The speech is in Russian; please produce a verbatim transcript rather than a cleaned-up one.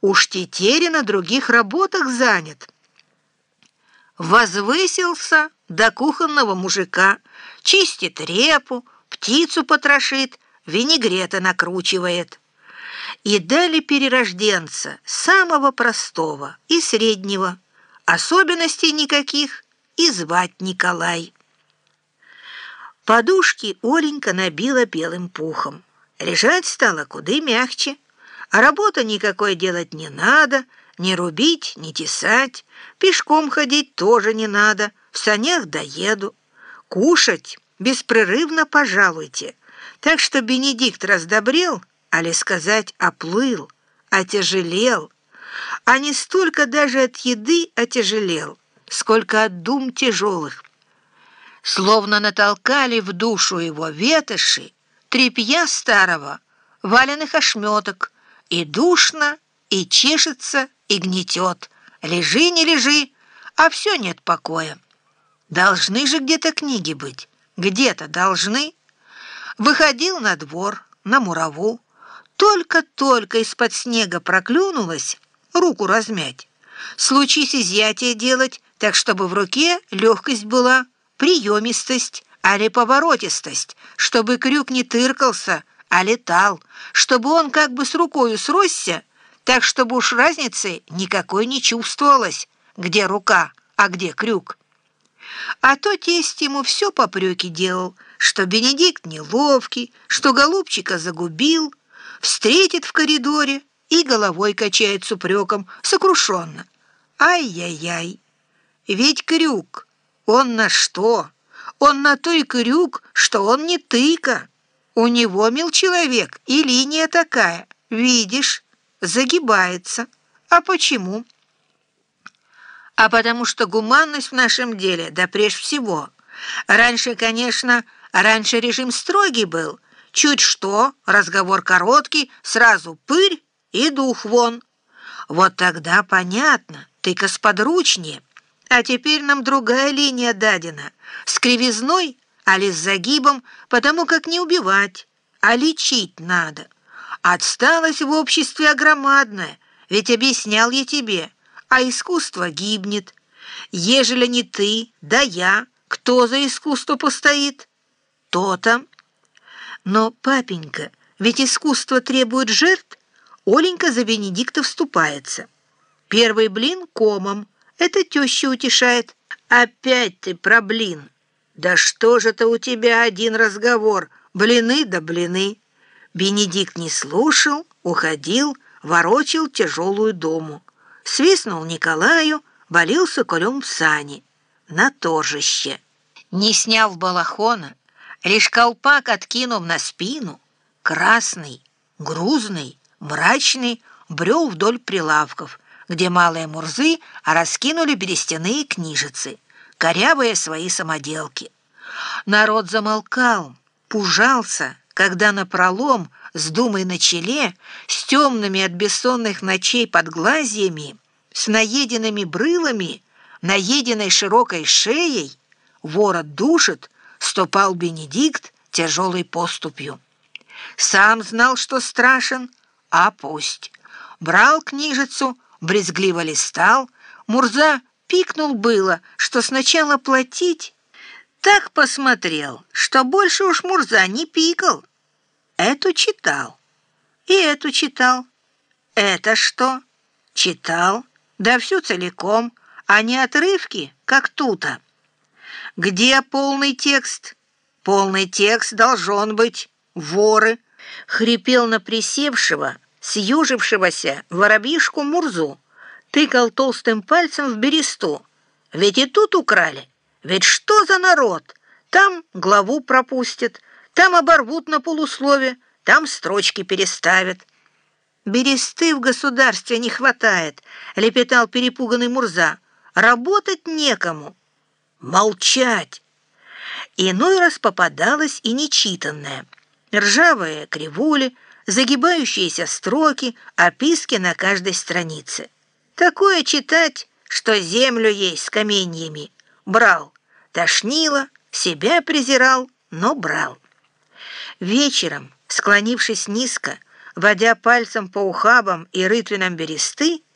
Уж тетеря на других работах занят. Возвысился до кухонного мужика, чистит репу, птицу потрошит, винегрета накручивает. И дали перерожденца, самого простого и среднего, особенностей никаких, и звать Николай. Подушки Оленька набила белым пухом. Лежать стало куда мягче, а работы никакой делать не надо, ни рубить, ни тесать, пешком ходить тоже не надо, в санях доеду. Кушать беспрерывно пожалуйте, так что Бенедикт раздобрел, али сказать оплыл, отяжелел, а не столько даже от еды отяжелел, сколько от дум тяжелых. Словно натолкали в душу его ветоши, тряпья старого, валеных ошметок, и душно, и чешется, и гнетет. Лежи, не лежи, а все нет покоя. Должны же где-то книги быть, где-то должны. Выходил на двор, на мураву, только-только из-под снега проклюнулась, руку размять. Случись изъятие делать, так чтобы в руке легкость была, приемистость, али поворотистость, чтобы крюк не тыркался, а летал, чтобы он как бы с рукою сросся, так чтобы уж разницы никакой не чувствовалось, где рука, а где крюк. А то тесть ему все попреки делал, что Бенедикт неловкий, что голубчика загубил, встретит в коридоре и головой качает с упреком сокрушенно. Ай-яй-яй, ведь крюк, он на что? Он на то и крюк, что он не тыка. У него, мил человек, и линия такая, видишь, загибается. А почему? А потому что гуманность в нашем деле, да прежде всего. Раньше, конечно, раньше режим строгий был. Чуть что, разговор короткий, сразу пырь и дух вон. Вот тогда понятно, тыка сподручнее. А теперь нам другая линия дадена, с кривизной, али с загибом, потому как не убивать, а лечить надо. Отсталость в обществе огромадная, ведь объяснял я тебе, а искусство гибнет. Ежели не ты, да я, кто за искусство постоит? То-то. Но, папенька, ведь искусство требует жертв. Оленька за Бенедикта вступается. Первый блин комом. Это теща утешает. Опять ты про блин. Да что же это у тебя один разговор? Блины да блины. Бенедикт не слушал, уходил, ворочил тяжелую дому. Свистнул Николаю, валился колем в сани. На торжище. Не сняв балахона, лишь колпак откинув на спину, красный, грузный, мрачный, брел вдоль прилавков, где малые мурзы раскинули берестяные книжицы, корявые свои самоделки. Народ замолкал, пужался, когда напролом, с думой на челе, с темными от бессонных ночей подглазьями, с наеденными брылами, наеденной широкой шеей, ворот душит, ступал Бенедикт тяжелой поступью. Сам знал, что страшен, а пусть. Брал книжицу, брезгливо листал, Мурза пикнул было, что сначала платить, так посмотрел, что больше уж Мурза не пикал. Эту читал, и эту читал. Это что? Читал, да всю целиком, а не отрывки, как тута. Где полный текст? Полный текст должен быть. Воры. Хрипел на присевшего, съюжившегося воробьишку Мурзу, тыкал толстым пальцем в бересту. Ведь и тут украли. Ведь что за народ? Там главу пропустят, там оборвут на полуслове, там строчки переставят. «Бересты в государстве не хватает», — лепетал перепуганный Мурза. «Работать некому». «Молчать!» Иной раз попадалось и нечитанное. Ржавые кривули, загибающиеся строки, описки на каждой странице. Такое читать, что землю есть с каменьями. Брал. Тошнило, себя презирал, но брал. Вечером, склонившись низко, Водя пальцем по ухабам и рытвинам бересты,